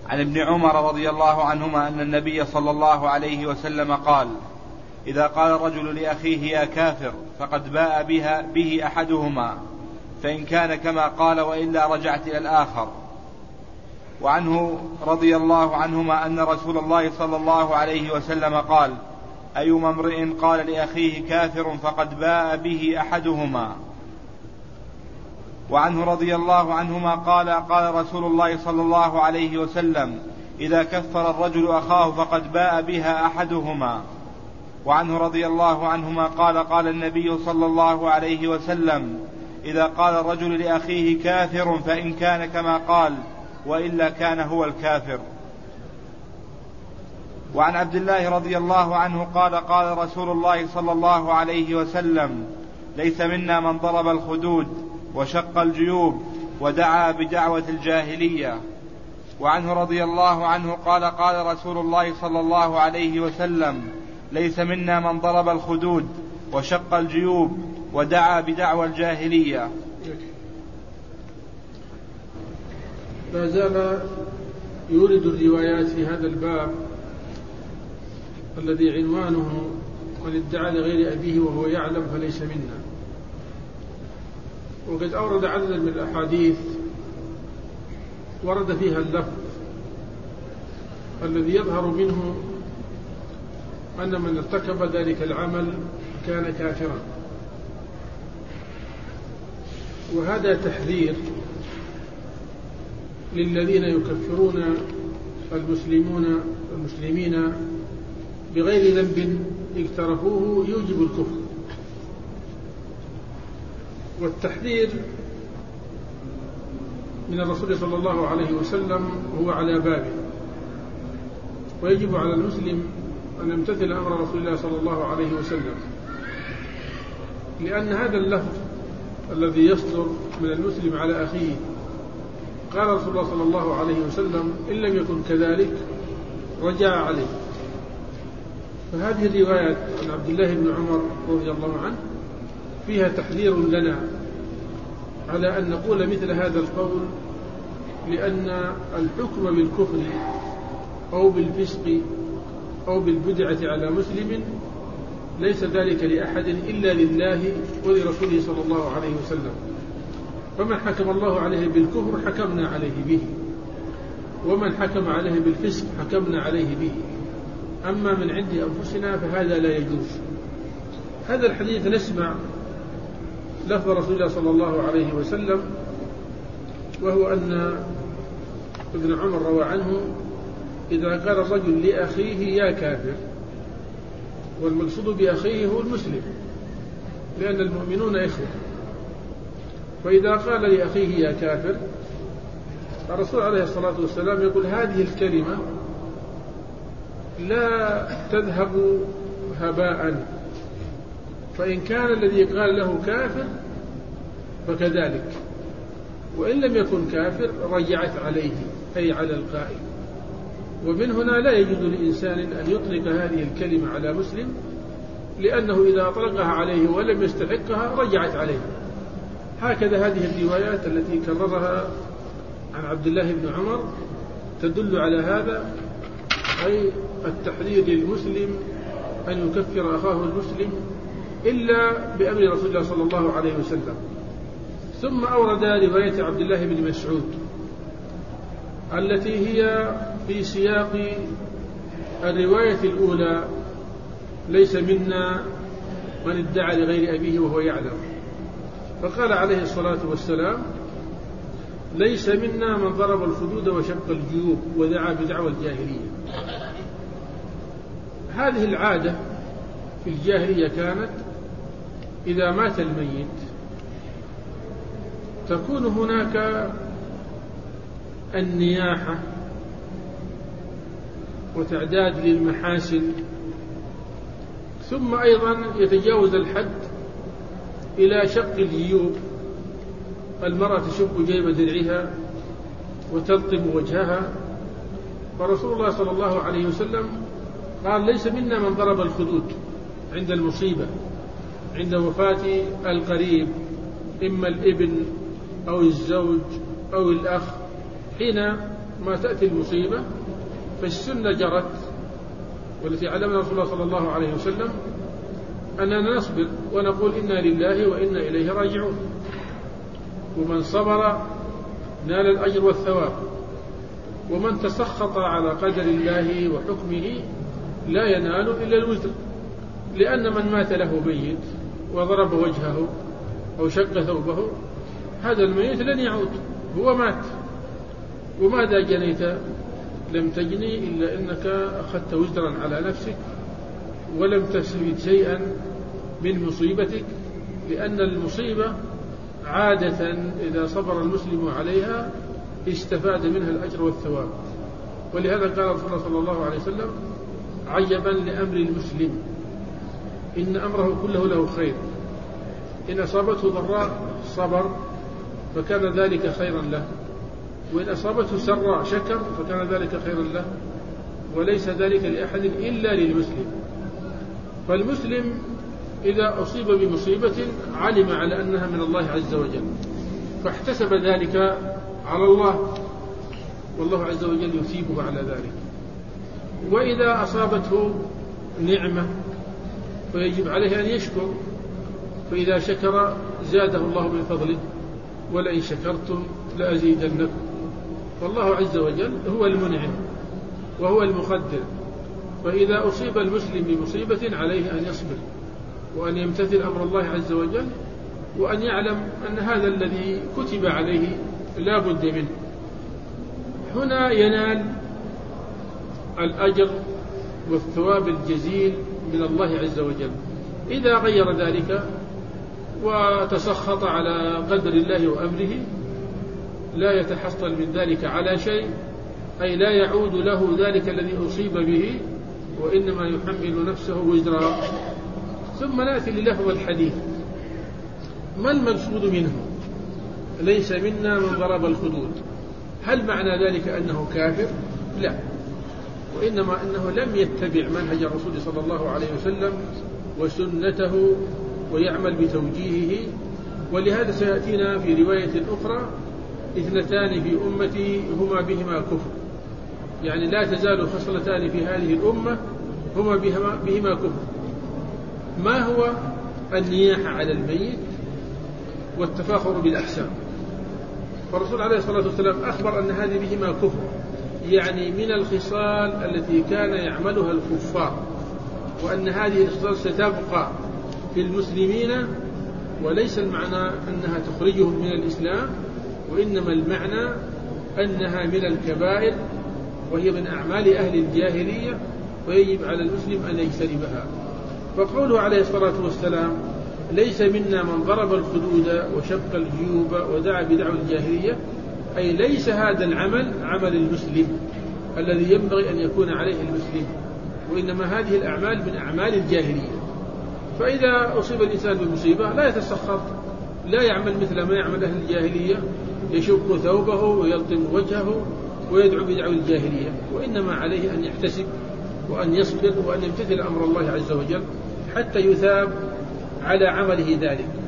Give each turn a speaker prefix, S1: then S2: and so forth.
S1: عن ابن عمر رضي الله عنهما أن النبي صلى الله عليه وسلم قال: إذا قال الرجل لأخيه يا كافر فقد باء به أحدهما، فإن كان كما قال وإلا رجعت إلى الآخر. وعنه رضي الله عنهما أن رسول الله صلى الله عليه وسلم قال: أيما امرئ قال لأخيه كافر فقد باء به أحدهما. وعنه رضي الله عنهما قال: قال رسول الله صلى الله عليه وسلم: إذا كفر الرجل أخاه فقد باء بها أحدهما. وعنه رضي الله عنهما قال: قال النبي صلى الله عليه وسلم: إذا قال الرجل لأخيه كافر فإن كان كما قال وإلا كان هو الكافر. وعن عبد الله رضي الله عنه قال: قال رسول الله صلى الله عليه وسلم: ليس منا من ضرب الخدود وشق الجيوب ودعا بدعوة الجاهلية. وعنه رضي الله عنه قال: قال رسول الله صلى الله عليه وسلم: ليس منا من ضرب الخدود وشق الجيوب ودعا بدعوى الجاهلية.
S2: لا زال يورد الروايات في هذا الباب الذي عنوانه: من ادعى لغير أبيه وهو يعلم فليس منا. وقد أورد عددا من الأحاديث ورد فيها اللفظ الذي يظهر منه أن من ارتكب ذلك العمل كان كافرا. وهذا تحذير للذين يكفرون المسلمين بغير ذنب اقترفوه يوجب الكفر. والتحذير من الرسول صلى الله عليه وسلم هو على بابه، ويجب على المسلم أن يمتثل أمر رسول الله صلى الله عليه وسلم، لأن هذا اللفظ الذي يصدر من المسلم على أخيه قال رسول الله صلى الله عليه وسلم: إن لم يكن كذلك رجع عليه. فهذه الروايات عن عبد الله بن عمر رضي الله عنه فيها تحذير لنا على أن نقول مثل هذا القول، لأن الحكم بالكفر أو بالفسق أو بالبدعة على مسلم ليس ذلك لأحد إلا لله ولرسوله صلى الله عليه وسلم. فمن حكم الله عليه بالكفر حكمنا عليه به، ومن حكم عليه بالفسق حكمنا عليه به. أما من عند أنفسنا فهذا لا يجوز. هذا الحديث نسمع لفظ رسول الله صلى الله عليه وسلم، وهو أن ابن عمر روى عنه: إذا قال الرجل لأخيه يا كافر، والمقصود بأخيه هو المسلم، لأن المؤمنون إخوة. فإذا قال لأخيه يا كافر، الرسول عليه الصلاة والسلام يقول: هذه الكلمة لا تذهب هباء، فإن كان الذي قال له كافر فكذلك، وإن لم يكن كافر رجعت عليه، أي على القائل. ومن هنا لا يجوز لإنسان أن يطلق هذه الكلمة على مسلم، لأنه إذا أطلقها عليه ولم يستحقها رجعت عليه. هكذا هذه الروايات التي كررها عن عبد الله بن عمر تدل على هذا، أي التحذير للمسلم أن يكفر أخاه المسلم إلا بأمر رسول الله صلى الله عليه وسلم. ثم أورد رواية عبد الله بن مسعود التي هي في سياق الرواية الأولى: ليس منا من ادعى لغير أبيه وهو يعلم. فقال عليه الصلاة والسلام: ليس منا من ضرب الخدود وشق الجيوب ودعا بدعوى الجاهلية. هذه العادة في الجاهلية كانت إذا مات الميت تكون هناك النياحة وتعداد للمحاسن، ثم أيضا يتجاوز الحد إلى شق الجيوب. المرأة تشق جيب درعها وتلطم وجهها. فرسول الله صلى الله عليه وسلم قال: ليس منا من ضرب الخدود عند المصيبة، عند وفاة القريب، إما الابن أو الزوج أو الأخ، حين ما تأتي المصيبة فالسنة جرت، والتي علمنا رسول الله صلى الله عليه وسلم أننا نصبر ونقول إنا لله وإنا إليه راجعون، ومن صبر نال الأجر والثواب، ومن تسخط على قدر الله وحكمه لا ينال إلا الوزر، لأن من مات له ميت وضرب وجهه أو شق ثوبه هذا الميت لن يعود، هو مات. وماذا جنيت؟ لم تجني إلا أنك أخذت وزرا على نفسك ولم تستفيد شيئا من مصيبتك، لأن المصيبة عادة إذا صبر المسلم عليها استفاد منها الأجر والثواب. ولهذا قال رسول الله صلى الله عليه وسلم: عجبا لأمر المسلم إن أمره كله له خير، إن أصابته ضراء صبر فكان ذلك خيرا له، وإن أصابته سراء شكر فكان ذلك خيرا له، وليس ذلك لأحد إلا للمسلم. فالمسلم إذا أصيب بمصيبة علم على أنها من الله عز وجل فاحتسب ذلك على الله، والله عز وجل يثيبه على ذلك. وإذا أصابته نعمة فيجب عليه أن يشكر، فإذا شكر زاده الله من فضله، ولئن شكرتم لأزيدنكم. فالله عز وجل هو المنعم وهو المقدر، فإذا أصيب المسلم بمصيبة عليه أن يصبر وأن يمتثل أمر الله عز وجل، وأن يعلم أن هذا الذي كتب عليه لا بد منه. هنا ينال الأجر والثواب الجزيل من الله عز وجل. إذا غير ذلك وتسخط على قدر الله وأمره لا يتحصل من ذلك على شيء، أي لا يعود له ذلك الذي أصيب به، وإنما يحمل نفسه وزرا. ثم نأتي للفظ الحديث: ما المقصود منه؟ ليس منا من ضرب الخدود. هل معنى ذلك أنه كافر؟ لا، وإنما أنه لم يتبع منهج الرسول صلى الله عليه وسلم وسنته ويعمل بتوجيهه. ولهذا سيأتينا في رواية أخرى: اثنتان في أمتي هما بهما كفر، يعني لا تزال خصلتان في هذه الأمة هما بهما كفر. ما هو؟ النياحة على الميت والتفاخر بالأحسان. فالرسول عليه الصلاة والسلام أخبر أن هذه بهما كفر، يعني من الخصال التي كان يعملها الكفار، وأن هذه الخصال ستبقى في المسلمين، وليس المعنى أنها تخرجهم من الإسلام، وإنما المعنى أنها من الكبائر وهي من أعمال أهل الجاهلية، ويجب على المسلم أن يجتنبها. فقوله عليه الصلاة والسلام: ليس منا من ضرب الخدود وشق الجيوب ودعا بدعوى الجاهلية، أي ليس هذا العمل عمل المسلم الذي ينبغي أن يكون عليه المسلم، وإنما هذه الأعمال من أعمال الجاهلية. فإذا أصيب الإنسان بمصيبة لا يتسخط، لا يعمل مثل ما يعمل أهل الجاهلية، يشق ثوبه ويلطم وجهه ويدعو بدعوى الجاهلية، وإنما عليه أن يحتسب وأن يصبر وأن يمتثل أمر الله عز وجل حتى يثاب على عمله ذلك.